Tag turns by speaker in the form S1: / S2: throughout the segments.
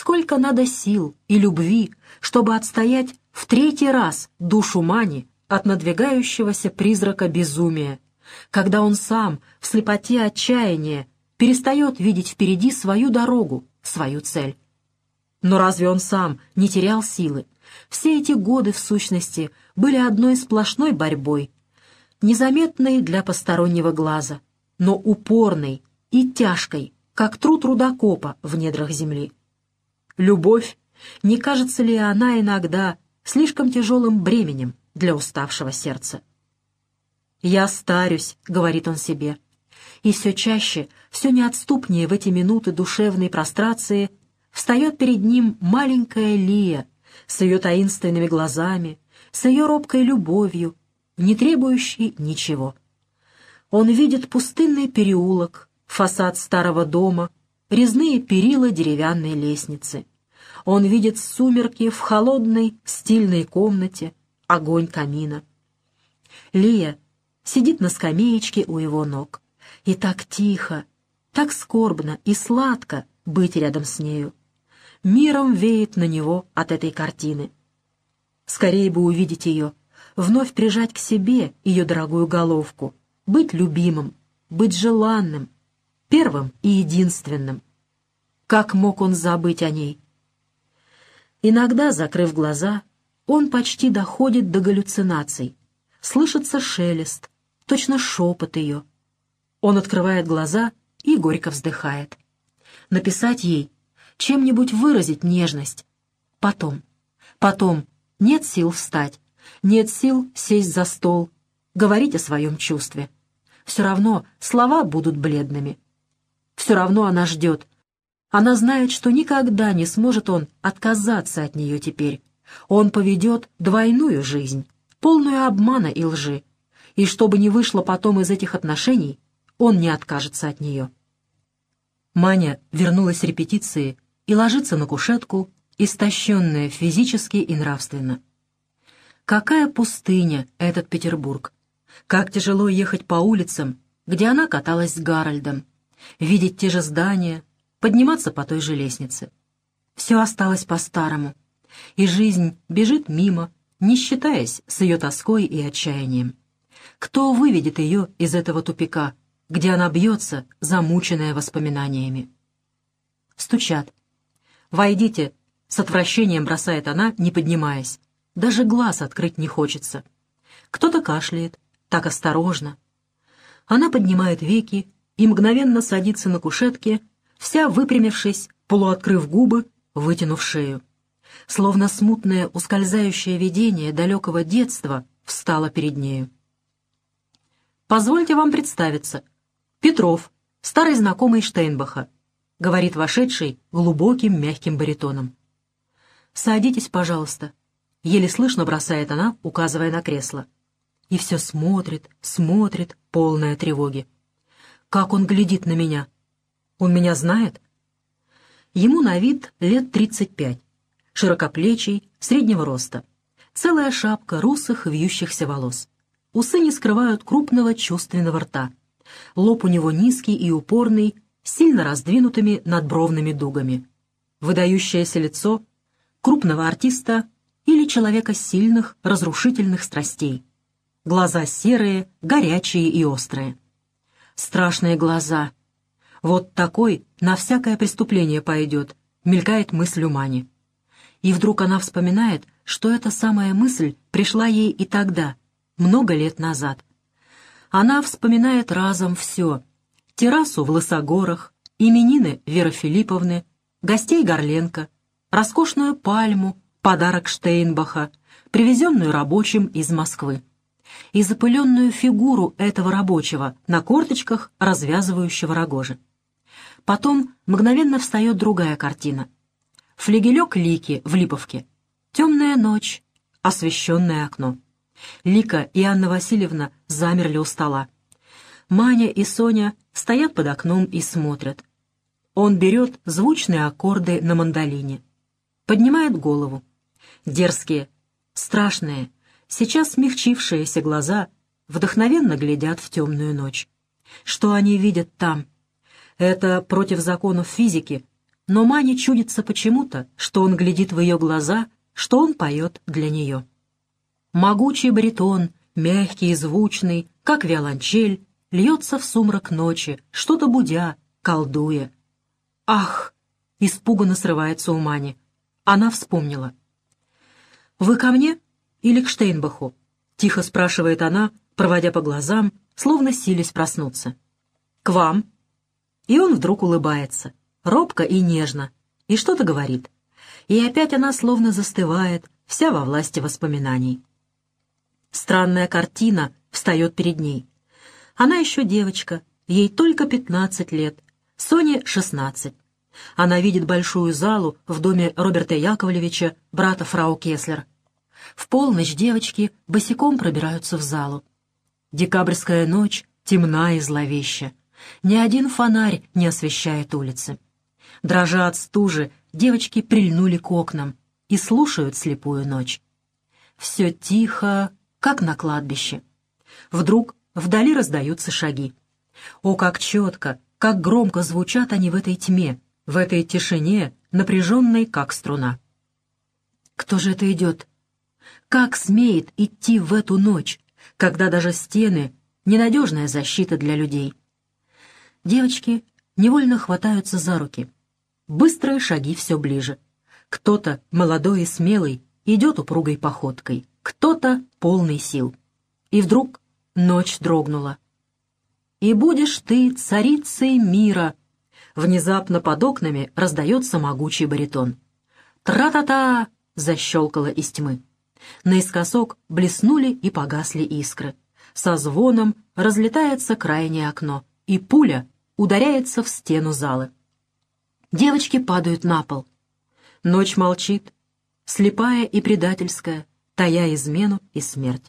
S1: сколько надо сил и любви, чтобы отстоять в третий раз душу Мани от надвигающегося призрака безумия, когда он сам в слепоте отчаяния перестает видеть впереди свою дорогу, свою цель. Но разве он сам не терял силы? Все эти годы, в сущности, были одной сплошной борьбой, незаметной для постороннего глаза, но упорной и тяжкой, как труд рудокопа в недрах земли. Любовь, не кажется ли она иногда слишком тяжелым бременем для уставшего сердца? «Я старюсь», — говорит он себе, и все чаще, все неотступнее в эти минуты душевной прострации встает перед ним маленькая Лия с ее таинственными глазами, с ее робкой любовью, не требующей ничего. Он видит пустынный переулок, фасад старого дома, резные перила деревянной лестницы. Он видит сумерки в холодной, стильной комнате, огонь камина. Лия сидит на скамеечке у его ног. И так тихо, так скорбно и сладко быть рядом с нею. Миром веет на него от этой картины. Скорее бы увидеть ее, вновь прижать к себе ее дорогую головку, быть любимым, быть желанным, первым и единственным. Как мог он забыть о ней? Иногда, закрыв глаза, он почти доходит до галлюцинаций. Слышится шелест, точно шепот ее. Он открывает глаза и горько вздыхает. Написать ей, чем-нибудь выразить нежность. Потом нет сил встать, нет сил сесть за стол, говорить о своем чувстве. Все равно слова будут бледными. Все равно она ждет. Она знает, что никогда не сможет он отказаться от нее теперь. Он поведет двойную жизнь, полную обмана и лжи. И что бы ни вышло потом из этих отношений, он не откажется от нее. Маня вернулась с репетиции и ложится на кушетку, истощенная физически и нравственно. Какая пустыня этот Петербург! Как тяжело ехать по улицам, где она каталась с Гарольдом, видеть те же здания, подниматься по той же лестнице. Все осталось по-старому, и жизнь бежит мимо, не считаясь с ее тоской и отчаянием. Кто выведет ее из этого тупика, где она бьется, замученная воспоминаниями? Стучат. «Войдите!» — с отвращением бросает она, не поднимаясь. Даже глаз открыть не хочется. Кто-то кашляет, так осторожно. Она поднимает веки и мгновенно садится на кушетке, вся выпрямившись, полуоткрыв губы, вытянув шею. Словно смутное ускользающее видение далекого детства встало перед нею. «Позвольте вам представиться. Петров, старый знакомый Штейнбаха», — говорит вошедший глубоким мягким баритоном. «Садитесь, пожалуйста», — еле слышно бросает она, указывая на кресло. И все смотрит, полная тревоги. Как он глядит на меня? Он меня знает? Ему на вид лет 35, широкоплечий, среднего роста. Целая шапка русых вьющихся волос. Усы не скрывают крупного чувственного рта. Лоб у него низкий и упорный, с сильно раздвинутыми надбровными дугами. Выдающееся лицо крупного артиста или человека сильных, разрушительных страстей. Глаза серые, горячие и острые. Страшные глаза. Вот такой на всякое преступление пойдет, мелькает мысль у Мани. И вдруг она вспоминает, что эта самая мысль пришла ей и тогда, много лет назад. Она вспоминает разом все. Террасу в Лысогорах, именины Веры Филипповны, гостей Горленко, роскошную пальму, подарок Штейнбаха, привезенную рабочим из Москвы, и запыленную фигуру этого рабочего на корточках, развязывающего рогожи. Потом мгновенно встает другая картина. Флигелек Лики в Липовке. Темная ночь, освещенное окно. Лика и Анна Васильевна замерли у стола. Маня и Соня стоят под окном и смотрят. Он берет звучные аккорды на мандолине. Поднимает голову. Дерзкие, страшные, сейчас смягчившиеся глаза вдохновенно глядят в темную ночь. Что они видят там? Это против законов физики, но Мане чудится почему-то, что он глядит в ее глаза, что он поет для нее. Могучий баритон, мягкий и звучный, как виолончель, льется в сумрак ночи, что-то будя, колдуя. «Ах!» — испуганно срывается у Мани. Она вспомнила. «Вы ко мне или к Штейнбаху?» — тихо спрашивает она, проводя по глазам, словно силясь проснуться. «К вам». И он вдруг улыбается, робко и нежно, и что-то говорит. И опять она словно застывает, вся во власти воспоминаний. Странная картина встает перед ней. Она еще девочка, ей только 15 лет, Соне 16. Она видит большую залу в доме Роберта Яковлевича, брата фрау Кеслер. В полночь девочки босиком пробираются в залу. Декабрьская ночь темна и зловеща. Ни один фонарь не освещает улицы. Дрожа от стужи, девочки прильнули к окнам и слушают слепую ночь. Все тихо, как на кладбище. Вдруг вдали раздаются шаги. О, как четко, как громко звучат они в этой тьме, в этой тишине, напряженной, как струна. Кто же это идет? Как смеет идти в эту ночь, когда даже стены — ненадежная защита для людей? Девочки невольно хватаются за руки. Быстрые шаги все ближе. Кто-то, молодой и смелый, идет упругой походкой, кто-то полный сил. И вдруг ночь дрогнула. «И будешь ты царицей мира!» Внезапно под окнами раздается могучий баритон. «Тра-та-та!» — защелкало из тьмы. Наискосок блеснули и погасли искры. Со звоном разлетается крайнее окно, и пуля ударяется в стену залы. Девочки падают на пол. Ночь молчит, слепая и предательская, тая измену и смерть.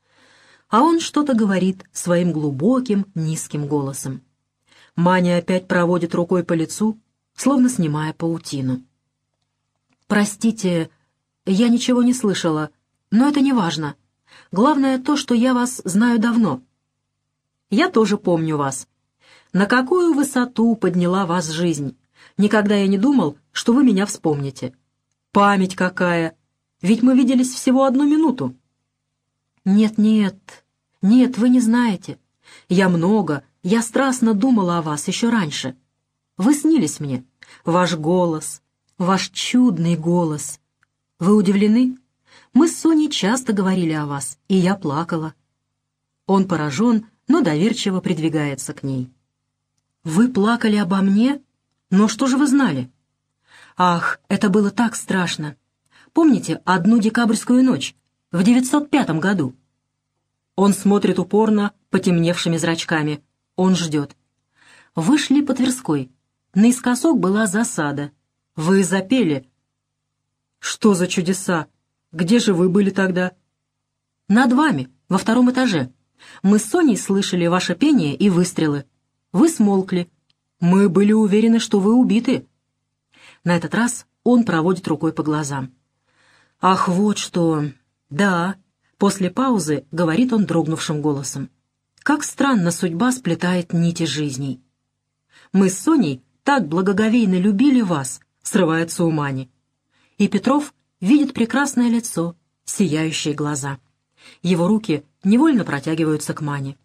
S1: А он что-то говорит своим глубоким, низким голосом. Маня опять проводит рукой по лицу, словно снимая паутину. «Простите, я ничего не слышала, но это не важно. Главное то, что я вас знаю давно. Я тоже помню вас. На какую высоту подняла вас жизнь. Никогда я не думал, что вы меня вспомните. Память какая! Ведь мы виделись всего 1 минуту». «Нет, вы не знаете. Я страстно думала о вас еще раньше. Вы снились мне. Ваш голос, ваш чудный голос. Вы удивлены? Мы с Соней часто говорили о вас, и я плакала». Он поражен, но доверчиво придвигается к ней. «Вы плакали обо мне? Но что же вы знали?» «Ах, это было так страшно. Помните одну декабрьскую ночь в 905 году?» Он смотрит упорно, потемневшими зрачками. Он ждет. «Вы шли по Тверской. Наискосок была засада. Вы запели». «Что за чудеса? Где же вы были тогда?» «Над вами, во 2-м этаже. Мы с Соней слышали ваше пение и выстрелы. Вы смолкли. Мы были уверены, что вы убиты». На этот раз он проводит рукой по глазам. «Ах, вот что! Да!» После паузы говорит он дрогнувшим голосом. «Как странно судьба сплетает нити жизней. Мы с Соней так благоговейно любили вас», — срывается у Мани. И Петров видит прекрасное лицо, сияющие глаза. Его руки невольно протягиваются к Мане.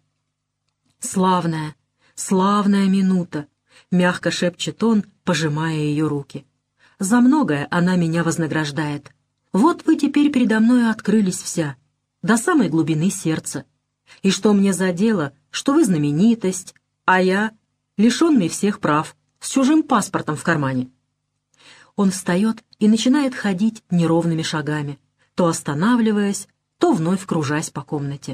S1: «Славная, славная минута», — мягко шепчет он, пожимая ее руки. «За многое она меня вознаграждает. Вот вы теперь передо мною открылись вся, до самой глубины сердца. И что мне за дело, что вы знаменитость, а я, лишенный всех прав, с чужим паспортом в кармане?» Он встает и начинает ходить неровными шагами, то останавливаясь, то вновь кружась по комнате.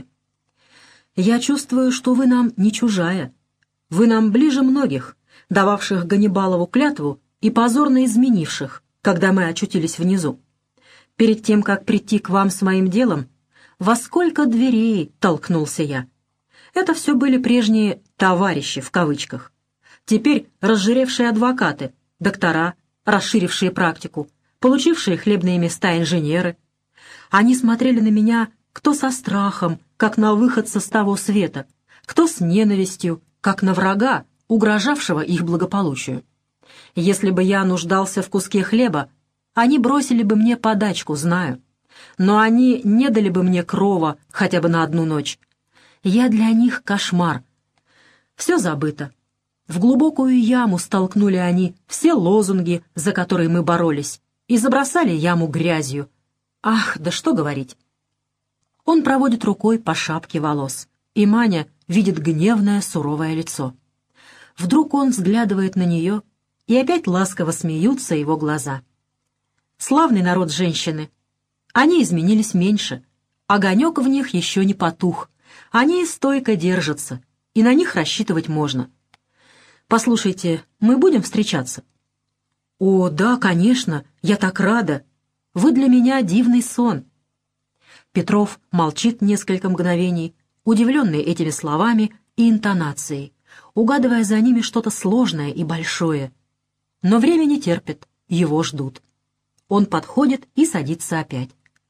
S1: «Я чувствую, что вы нам не чужая. Вы нам ближе многих, дававших Ганнибалову клятву и позорно изменивших, когда мы очутились внизу. Перед тем, как прийти к вам с моим делом, во сколько дверей толкнулся я. Это все были прежние «товарищи» в кавычках. Теперь разжиревшие адвокаты, доктора, расширившие практику, получившие хлебные места инженеры. Они смотрели на меня кто со страхом, как на выходца с того света, кто с ненавистью, как на врага, угрожавшего их благополучию. Если бы я нуждался в куске хлеба, они бросили бы мне подачку, знаю. Но они не дали бы мне крова хотя бы на одну ночь. Я для них кошмар. Все забыто. В глубокую яму столкнули они все лозунги, за которые мы боролись, и забросали яму грязью. Ах, да что говорить. Он проводит рукой по шапке волос, и Маня видит гневное, суровое лицо. Вдруг он взглядывает на нее, и опять ласково смеются его глаза. Славный народ женщины. Они изменились меньше. Огонек в них еще не потух. Они стойко держатся, и на них рассчитывать можно. «Послушайте, мы будем встречаться?» «О, да, конечно, я так рада. Вы для меня дивный сон». Петров молчит несколько мгновений, удивленный этими словами и интонацией, угадывая за ними что-то сложное и большое. Но время не терпит, его ждут. Он подходит и садится опять.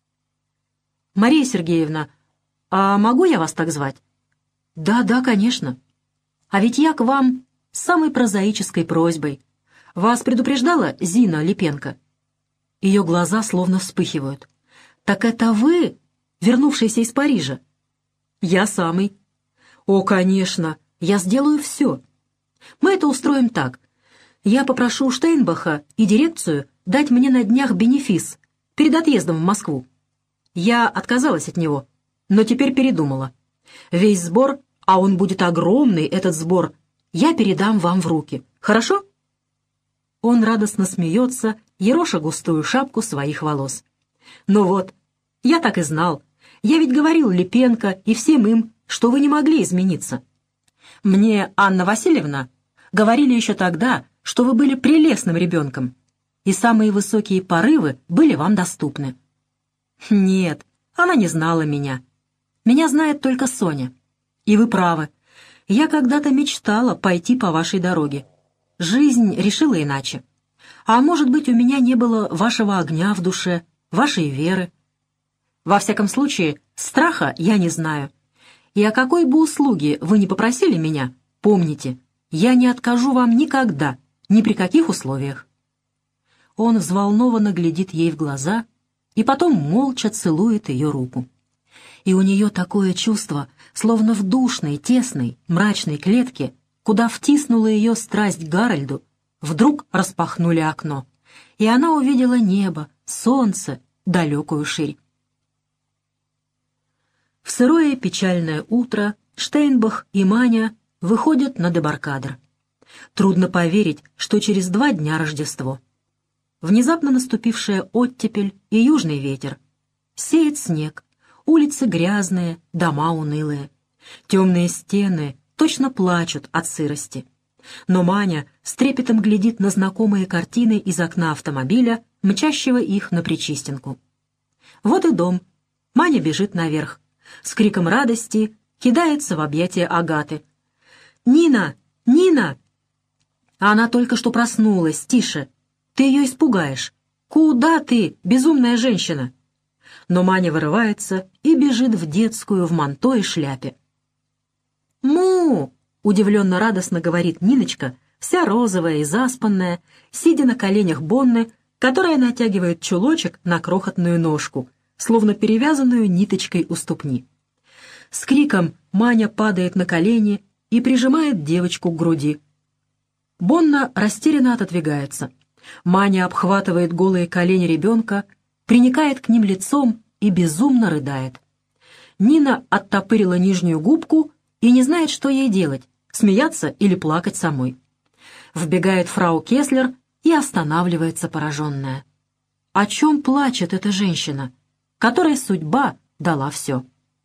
S1: «Мария Сергеевна, а могу я вас так звать?» «Да, да, конечно. А ведь я к вам с самой прозаической просьбой. Вас предупреждала Зина Липенко?» Ее глаза словно вспыхивают. «Так это вы, вернувшийся из Парижа?» «Я самый». «О, конечно, я сделаю все. Мы это устроим так. Я попрошу Штейнбаха и дирекцию дать мне на днях бенефис перед отъездом в Москву. Я отказалась от него, но теперь передумала. Весь сбор, а он будет огромный, этот сбор, я передам вам в руки. Хорошо?» Он радостно смеется, ероша густую шапку своих волос. «Ну вот, я так и знал. Я ведь говорил Липенко и всем им, что вы не могли измениться. Мне Анна Васильевна говорили еще тогда, что вы были прелестным ребенком, и самые высокие порывы были вам доступны. Нет, она не знала меня. Меня знает только Соня. И вы правы. Я когда-то мечтала пойти по вашей дороге. Жизнь решила иначе. А может быть, у меня не было вашего огня в душе, вашей веры. Во всяком случае, страха я не знаю. И о какой бы услуге вы ни попросили меня, помните, я не откажу вам никогда, ни при каких условиях». Он взволнованно глядит ей в глаза и потом молча целует ее руку. И у нее такое чувство, словно в душной, тесной, мрачной клетке, куда втиснула ее страсть к Гарольду, вдруг распахнули окно, и она увидела небо, солнце, далекую ширь. В сырое печальное утро Штейнбах и Маня выходят на дебаркадер. Трудно поверить, что через 2 дня Рождество. Внезапно наступившая оттепель и южный ветер. Сеет снег, улицы грязные, дома унылые. Темные стены точно плачут от сырости. Но Маня с трепетом глядит на знакомые картины из окна автомобиля, мчащего их на Причистенку. Вот и дом. Маня бежит наверх. С криком радости кидается в объятия Агаты. «Нина! Нина!» Она только что проснулась. «Тише! Ты ее испугаешь! Куда ты, безумная женщина?» Но Маня вырывается и бежит в детскую в манто и шляпе. «Му!» — удивленно-радостно говорит Ниночка, вся розовая и заспанная, сидя на коленях Бонны, которая натягивает чулочек на крохотную ножку, словно перевязанную ниточкой у ступни. С криком Маня падает на колени и прижимает девочку к груди. Бонна растерянно отодвигается. Маня обхватывает голые колени ребенка, приникает к ним лицом и безумно рыдает. Нина оттопырила нижнюю губку и не знает, что ей делать, смеяться или плакать самой. Вбегает фрау Кеслер и останавливается пораженная. О чем плачет эта женщина, которой судьба дала все?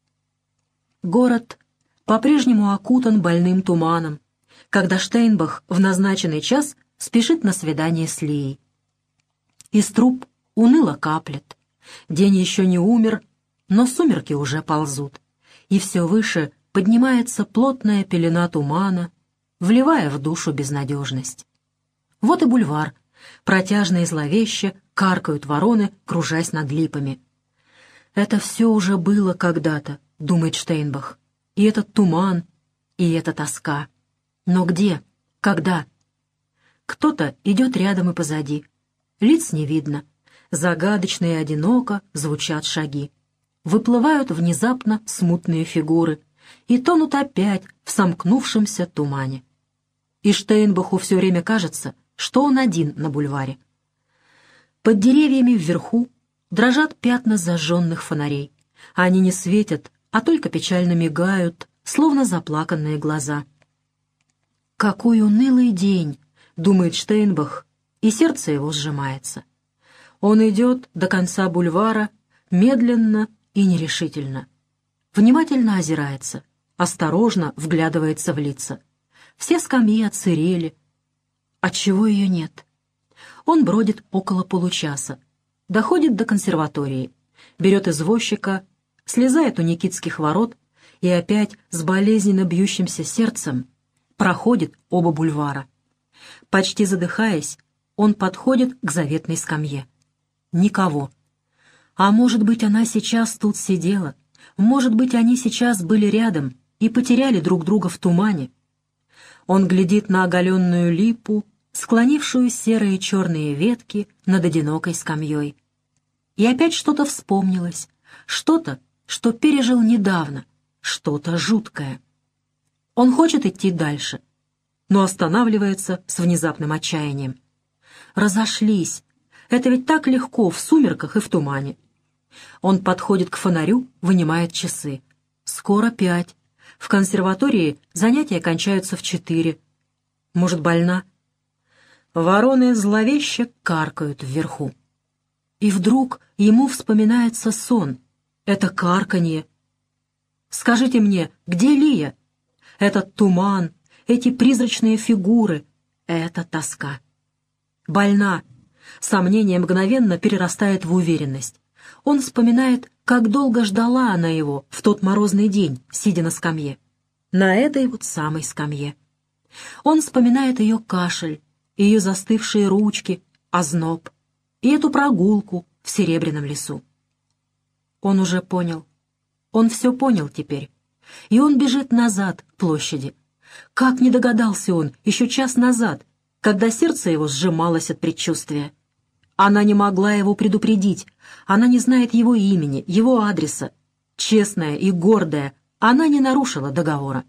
S1: Город по-прежнему окутан больным туманом, когда Штейнбах в назначенный час спешит на свидание с Лией. Из труб уныло каплет. День еще не умер, но сумерки уже ползут, и все выше поднимается плотная пелена тумана, вливая в душу безнадежность. Вот и бульвар. Протяжно и зловеще каркают вороны, кружась над липами. «Это все уже было когда-то», — думает Штейнбах. «И этот туман, и эта тоска. Но где? Когда?» Кто-то идет рядом и позади. Лиц не видно. Загадочно и одиноко звучат шаги. Выплывают внезапно смутные фигуры и тонут опять в сомкнувшемся тумане. И Штейнбаху все время кажется, что он один на бульваре. Под деревьями вверху дрожат пятна зажженных фонарей. Они не светят, а только печально мигают, словно заплаканные глаза. «Какой унылый день!» — думает Штейнбах, и сердце его сжимается. Он идет до конца бульвара медленно и нерешительно. Внимательно озирается, осторожно вглядывается в лица. Все скамьи отсырели. Отчего ее нет? Он бродит около получаса, доходит до консерватории, берет извозчика, слезает у Никитских ворот и опять с болезненно бьющимся сердцем проходит оба бульвара. Почти задыхаясь, он подходит к заветной скамье. Никого. А может быть, она сейчас тут сидела, может быть, они сейчас были рядом и потеряли друг друга в тумане. Он глядит на оголенную липу, склонившую серые черные ветки над одинокой скамьей. И опять что-то вспомнилось, что-то, что пережил недавно, что-то жуткое. Он хочет идти дальше, но останавливается с внезапным отчаянием. Разошлись. Это ведь так легко в сумерках и в тумане. Он подходит к фонарю, вынимает часы. Скоро 5. В консерватории занятия кончаются в 4. Может, больна? Вороны зловеще каркают вверху. И вдруг ему вспоминается сон. Это карканье. Скажите мне, где Лия? Этот туман, эти призрачные фигуры, это тоска. Больна. Сомнение мгновенно перерастает в уверенность. Он вспоминает, как долго ждала она его в тот морозный день, сидя на скамье. На этой вот самой скамье. Он вспоминает ее кашель, ее застывшие ручки, озноб, и эту прогулку в Серебряном лесу. Он уже понял. Он все понял теперь. И он бежит назад к площади. Как не догадался он еще час назад, когда сердце его сжималось от предчувствия. Она не могла его предупредить, она не знает его имени, его адреса. Честная и гордая, она не нарушила договора.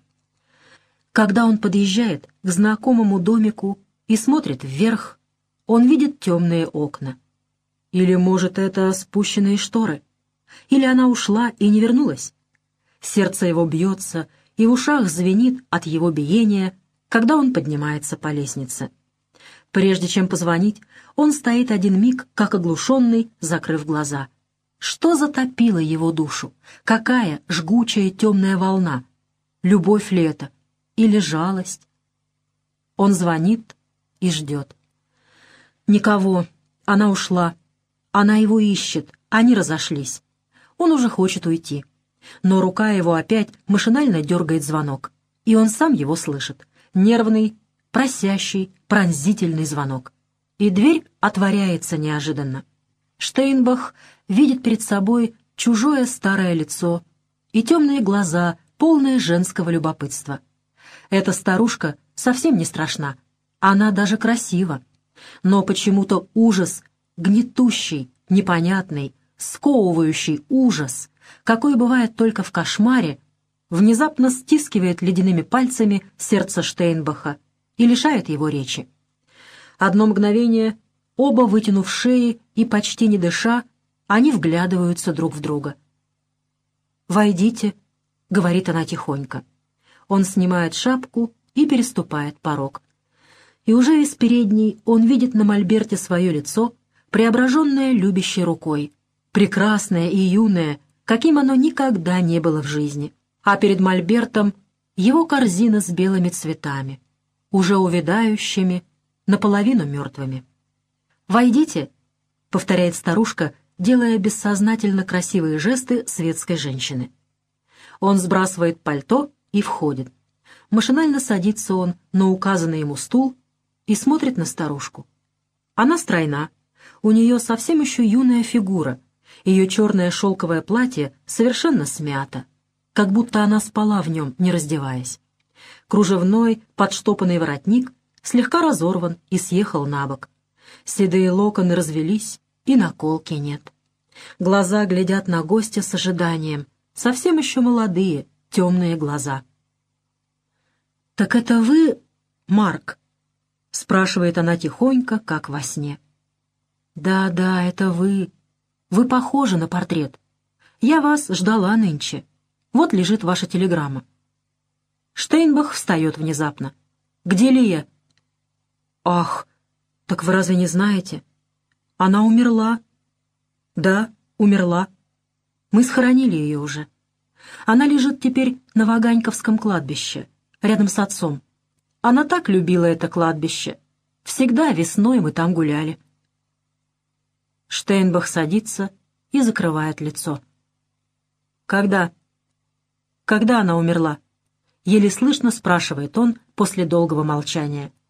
S1: Когда он подъезжает к знакомому домику и смотрит вверх, он видит темные окна. Или, может, это спущенные шторы? Или она ушла и не вернулась? Сердце его бьется, и в ушах звенит от его биения, когда он поднимается по лестнице. Прежде чем позвонить, он стоит один миг, как оглушенный, закрыв глаза. Что затопило его душу? Какая жгучая темная волна? Любовь ли это? Или жалость? Он звонит и ждет. Никого. Она ушла. Она его ищет. Они разошлись. Он уже хочет уйти. Но рука его опять машинально дергает звонок. И он сам его слышит. Нервный, просящий, пронзительный звонок. И дверь отворяется неожиданно. Штейнбах видит перед собой чужое старое лицо и темные глаза, полные женского любопытства. Эта старушка совсем не страшна, она даже красива. Но почему-то ужас, гнетущий, непонятный, сковывающий ужас, какой бывает только в кошмаре, внезапно стискивает ледяными пальцами сердце Штейнбаха и лишает его речи. Одно мгновение, оба вытянув шеи и почти не дыша, они вглядываются друг в друга. «Войдите», — говорит она тихонько. Он снимает шапку и переступает порог. И уже из передней он видит на мольберте свое лицо, преображенное любящей рукой, прекрасное и юное, каким оно никогда не было в жизни. А перед мольбертом его корзина с белыми цветами, уже увядающими, наполовину мертвыми. «Войдите», — повторяет старушка, делая бессознательно красивые жесты светской женщины. Он сбрасывает пальто и входит. Машинально садится он на указанный ему стул и смотрит на старушку. Она стройна, у нее совсем еще юная фигура, ее черное шелковое платье совершенно смято, как будто она спала в нем, не раздеваясь. Кружевной, подштопанный воротник слегка разорван и съехал на бок. Седые локоны развелись, и наколки нет. Глаза глядят на гостя с ожиданием, совсем еще молодые, темные глаза. «Так это вы, Марк?» — спрашивает она тихонько, как во сне. «Да, это вы. Вы похожи на портрет. Я вас ждала нынче. Вот лежит ваша телеграмма». Штейнбах встает внезапно. «Где Лия?» «Ах, так вы разве не знаете? Она умерла». «Да, умерла. Мы схоронили ее уже. Она лежит теперь на Ваганьковском кладбище, рядом с отцом. Она так любила это кладбище. Всегда весной мы там гуляли». Штейнбах садится и закрывает лицо. «Когда? Когда она умерла?» — еле слышно спрашивает он после долгого молчания.